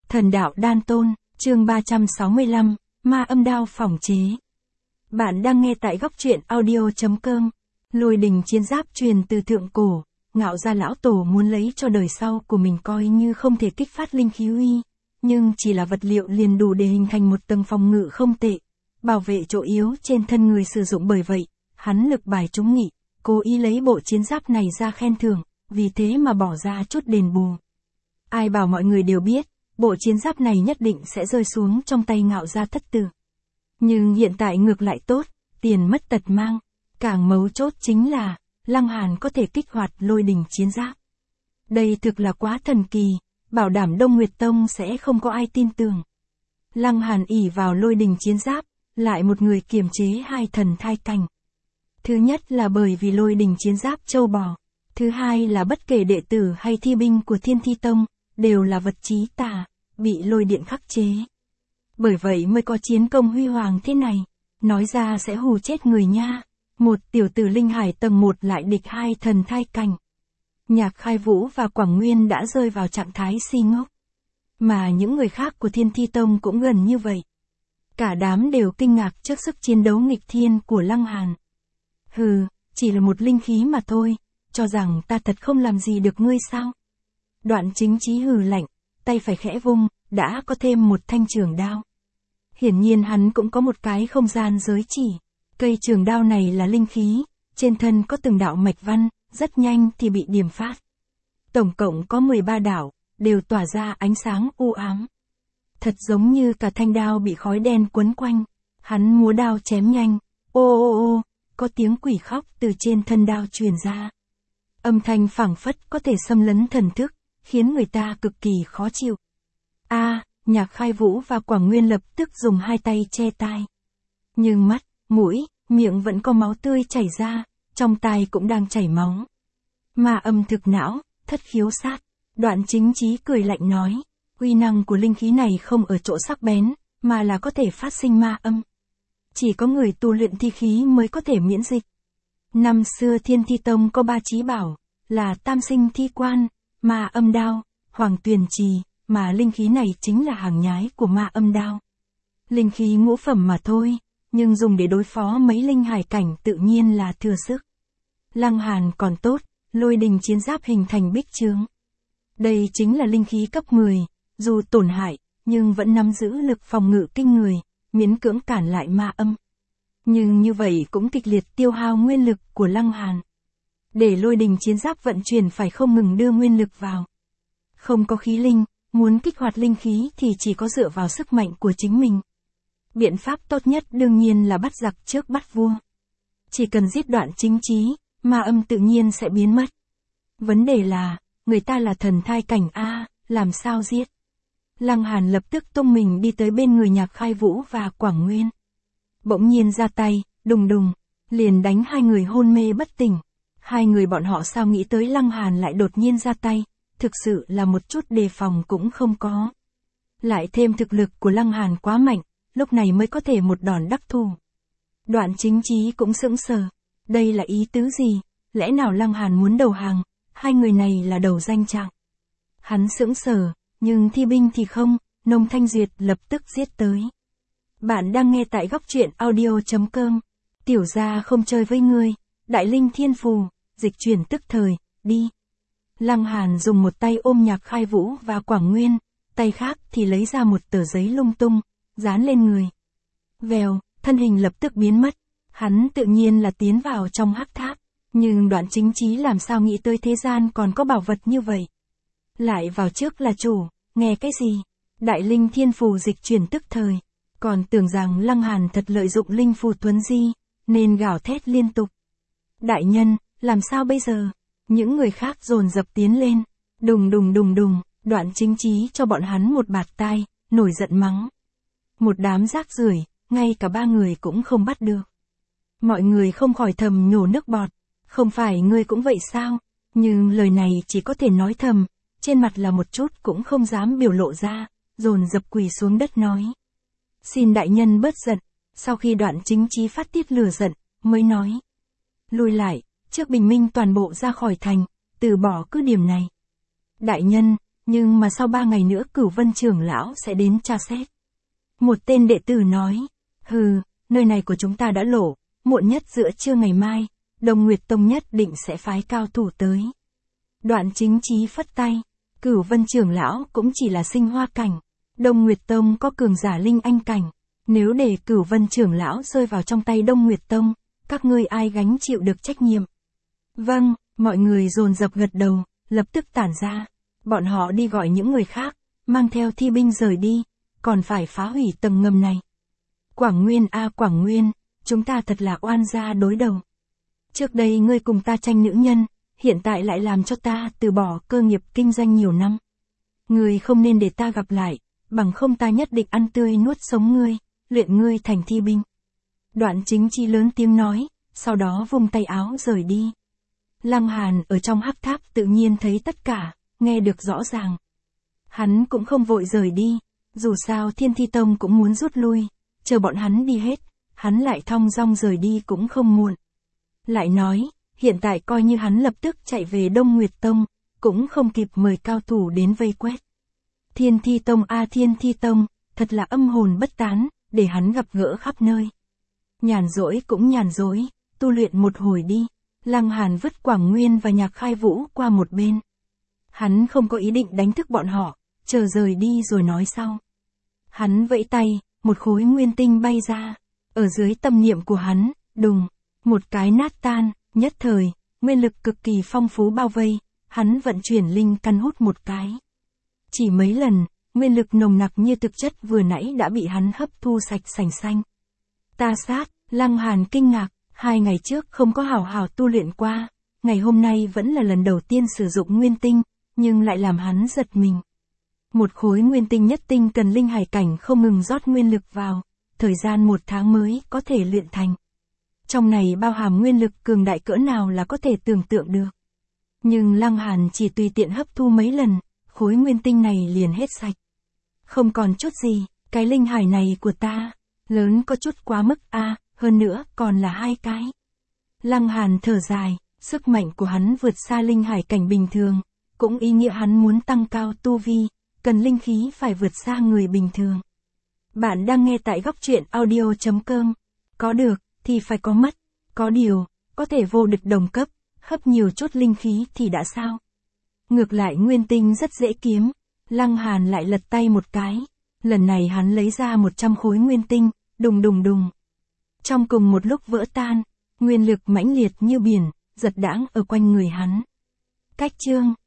Thần đạo đan tôn, chương 365, ma âm đao phỏng chế. Bạn đang nghe tại góc truyện audio.com. Lôi đình chiến giáp truyền từ thượng cổ, Ngạo Gia lão tổ muốn lấy cho đời sau của mình coi như không thể kích phát linh khí uy, nhưng chỉ là vật liệu liền đủ để hình thành một tầng phòng ngự không tệ, bảo vệ chỗ yếu trên thân người sử dụng. Bởi vậy, hắn lực bài trúng nghị, cố ý lấy bộ chiến giáp này ra khen thưởng, vì thế mà bỏ ra chút đền bù. Ai bảo mọi người đều biết, bộ chiến giáp này nhất định sẽ rơi xuống trong tay Ngạo Gia thất tử. Nhưng hiện tại ngược lại tốt, tiền mất tật mang. Càng mấu chốt chính là, Lăng Hàn có thể kích hoạt lôi đình chiến giáp. Đây thực là quá thần kỳ, bảo đảm Đông Nguyệt Tông sẽ không có ai tin tưởng. Lăng Hàn ỷ vào lôi đình chiến giáp, lại một người kiềm chế hai thần thai cảnh. Thứ nhất là bởi vì lôi đình chiến giáp châu bò. Thứ hai là bất kể đệ tử hay thi binh của Thiên Thi Tông, đều là vật chí tà, bị lôi điện khắc chế. Bởi vậy mới có chiến công huy hoàng thế này, nói ra sẽ hù chết người nha. Một tiểu tử linh hải tầng 1 lại địch hai thần thai cảnh. Nhạc Khai Vũ và Quảng Nguyên đã rơi vào trạng thái si ngốc. Mà những người khác của Thiên Thi Tông cũng gần như vậy. Cả đám đều kinh ngạc trước sức chiến đấu nghịch thiên của Lăng Hàn. Hừ, chỉ là một linh khí mà thôi, cho rằng ta thật không làm gì được ngươi sao? Đoạn Chính Chí hừ lạnh, tay phải khẽ vung, đã có thêm một thanh trường đao. Hiển nhiên hắn cũng có một cái không gian giới chỉ. Cây trường đao này là linh khí, trên thân có từng đạo mạch văn, rất nhanh thì bị điểm phát. Tổng cộng có 13 đạo, đều tỏa ra ánh sáng u ám. Thật giống như cả thanh đao bị khói đen quấn quanh. Hắn múa đao chém nhanh, ô ô ô, có tiếng quỷ khóc từ trên thân đao truyền ra. Âm thanh phảng phất có thể xâm lấn thần thức, khiến người ta cực kỳ khó chịu. Nhạc Khai Vũ và Quảng Nguyên lập tức dùng hai tay che tai. Nhưng mắt, mũi, miệng vẫn có máu tươi chảy ra, trong tai cũng đang chảy máu. Ma âm thực não, thất khiếu sát. Đoạn Chính Chí cười lạnh nói, uy năng của linh khí này không ở chỗ sắc bén, mà là có thể phát sinh ma âm. Chỉ có người tu luyện thi khí mới có thể miễn dịch. Năm xưa Thiên Thi Tông có 3 chí bảo, là Tam Sinh Thi Quan, Ma Âm Đao, Hoàng Tuyền Trì, mà linh khí này chính là hàng nhái của ma âm đao. Linh khí ngũ phẩm mà thôi, nhưng dùng để đối phó mấy linh hải cảnh tự nhiên là thừa sức. Lăng Hàn còn tốt, lôi đình chiến giáp hình thành bích chướng. Đây chính là linh khí cấp 10, dù tổn hại, nhưng vẫn nắm giữ lực phòng ngự kinh người, miễn cưỡng cản lại ma âm. Nhưng như vậy cũng kịch liệt tiêu hao nguyên lực của Lăng Hàn. Để lôi đình chiến giáp vận chuyển phải không ngừng đưa nguyên lực vào. Không có khí linh, muốn kích hoạt linh khí thì chỉ có dựa vào sức mạnh của chính mình. Biện pháp tốt nhất đương nhiên là bắt giặc trước bắt vua. Chỉ cần giết Đoạn Chính Chí, ma âm tự nhiên sẽ biến mất. Vấn đề là, người ta là thần thai cảnh làm sao giết? Lăng Hàn lập tức tung mình đi tới bên người Nhạc Khai Vũ và Quảng Nguyên. Bỗng nhiên ra tay, đùng đùng, liền đánh hai người hôn mê bất tỉnh. Hai người bọn họ sao nghĩ tới Lăng Hàn lại đột nhiên ra tay, thực sự là một chút đề phòng cũng không có. Lại thêm thực lực của Lăng Hàn quá mạnh, lúc này mới có thể một đòn đắc thủ. Đoạn Chính Chí cũng sững sờ, đây là ý tứ gì, lẽ nào Lăng Hàn muốn đầu hàng, hai người này là đầu danh trạng. Hắn sững sờ, nhưng thi binh thì không, Nông Thanh Duyệt lập tức giết tới. Bạn đang nghe tại góc truyện audio.com, tiểu gia không chơi với ngươi, đại linh thiên phù, dịch chuyển tức thời, đi. Lăng Hàn dùng một tay ôm Nhạc Khai Vũ và Quảng Nguyên, tay khác thì lấy ra một tờ giấy lung tung, dán lên người. Vèo, thân hình lập tức biến mất, hắn tự nhiên là tiến vào trong hắc tháp, nhưng Đoạn Chính Chí làm sao nghĩ tới thế gian còn có bảo vật như vậy. Lại vào trước là chủ, nghe cái gì? Đại linh thiên phù dịch chuyển tức thời, còn tưởng rằng Lăng Hàn thật lợi dụng linh phù tuấn di, nên gào thét liên tục. Đại nhân, làm sao bây giờ? Những người khác dồn dập tiến lên, đùng đùng đùng đùng, Đoạn Chính Chí cho bọn hắn một bạt tai, nổi giận mắng. Một đám rác rưởi, ngay cả 3 người cũng không bắt được. Mọi người không khỏi thầm nhổ nước bọt, không phải ngươi cũng vậy sao? Nhưng lời này chỉ có thể nói thầm, trên mặt là một chút cũng không dám biểu lộ ra, dồn dập quỳ xuống đất nói. Xin đại nhân bớt giận, sau khi Đoạn Chính Chí phát tiết lửa giận, mới nói. Lùi lại, trước bình minh toàn bộ ra khỏi thành, từ bỏ cứ điểm này. Đại nhân, Nhưng mà sau 3 ngày nữa Cửu Vân trưởng lão sẽ đến tra xét. Một tên đệ tử nói, nơi này của chúng ta đã lộ, muộn nhất giữa trưa ngày mai, Đông Nguyệt Tông nhất định sẽ phái cao thủ tới. Đoạn Chính Chí phất tay, Cửu Vân trưởng lão cũng chỉ là sinh hoa cảnh, Đông Nguyệt Tông có cường giả linh anh cảnh, nếu để Cửu Vân trưởng lão rơi vào trong tay Đông Nguyệt Tông, các ngươi ai gánh chịu được trách nhiệm? Vâng, mọi người dồn dập gật đầu, lập tức tản ra. Bọn họ đi gọi những người khác, mang theo thi binh rời đi, còn phải phá hủy tầng ngầm này. Quảng Nguyên Quảng Nguyên, chúng ta thật là oan gia đối đầu. Trước đây ngươi cùng ta tranh nữ nhân, hiện tại lại làm cho ta từ bỏ cơ nghiệp kinh doanh nhiều năm. Ngươi không nên để ta gặp lại, bằng không ta nhất định ăn tươi nuốt sống ngươi, luyện ngươi thành thi binh. Đoạn Chính Chí lớn tiếng nói, sau đó vung tay áo rời đi. Lăng Hàn ở trong hắc tháp tự nhiên thấy tất cả, nghe được rõ ràng. Hắn cũng không vội rời đi, dù sao Thiên Thi Tông cũng muốn rút lui, chờ bọn hắn đi hết, hắn lại thong dong rời đi cũng không muộn. Lại nói, hiện tại coi như hắn lập tức chạy về Đông Nguyệt Tông, cũng không kịp mời cao thủ đến vây quét. Thiên Thi Tông Thiên Thi Tông, thật là âm hồn bất tán, để hắn gặp gỡ khắp nơi. Nhàn rỗi cũng nhàn rỗi, tu luyện một hồi đi. Lăng Hàn vứt Quảng Nguyên và Nhạc Khai Vũ qua một bên. Hắn không có ý định đánh thức bọn họ, chờ rời đi rồi nói sau. Hắn vẫy tay, một khối nguyên tinh bay ra. Ở dưới tâm niệm của hắn, đùng, một cái nát tan, nhất thời, nguyên lực cực kỳ phong phú bao vây, hắn vận chuyển linh căn hút một cái. Chỉ mấy lần, nguyên lực nồng nặc như thực chất vừa nãy đã bị hắn hấp thu sạch sành xanh. Ta sát, Lăng Hàn kinh ngạc, 2 ngày trước không có hào hào tu luyện qua, ngày hôm nay vẫn là lần đầu tiên sử dụng nguyên tinh, nhưng lại làm hắn giật mình. Một khối nguyên tinh nhất tinh cần linh hải cảnh không ngừng rót nguyên lực vào, thời gian 1 tháng mới có thể luyện thành. Trong này bao hàm nguyên lực cường đại cỡ nào là có thể tưởng tượng được. Nhưng Lăng Hàn chỉ tùy tiện hấp thu mấy lần, khối nguyên tinh này liền hết sạch. Không còn chút gì, cái linh hải này của ta, lớn có chút quá mức hơn nữa còn là 2 cái. Lăng Hàn thở dài, sức mạnh của hắn vượt xa linh hải cảnh bình thường, cũng ý nghĩa hắn muốn tăng cao tu vi, cần linh khí phải vượt xa người bình thường. Bạn đang nghe tại góc truyện audio.com. Có được, thì phải có mất, có điều, có thể vô địch đồng cấp, hấp nhiều chút linh khí thì đã sao. Ngược lại nguyên tinh rất dễ kiếm, Lăng Hàn lại lật tay một cái, lần này hắn lấy ra 100 khối nguyên tinh, đùng đùng đùng. Trong cùng một lúc vỡ tan, nguyên lực mãnh liệt như biển, giật đãng ở quanh người hắn. Cách chương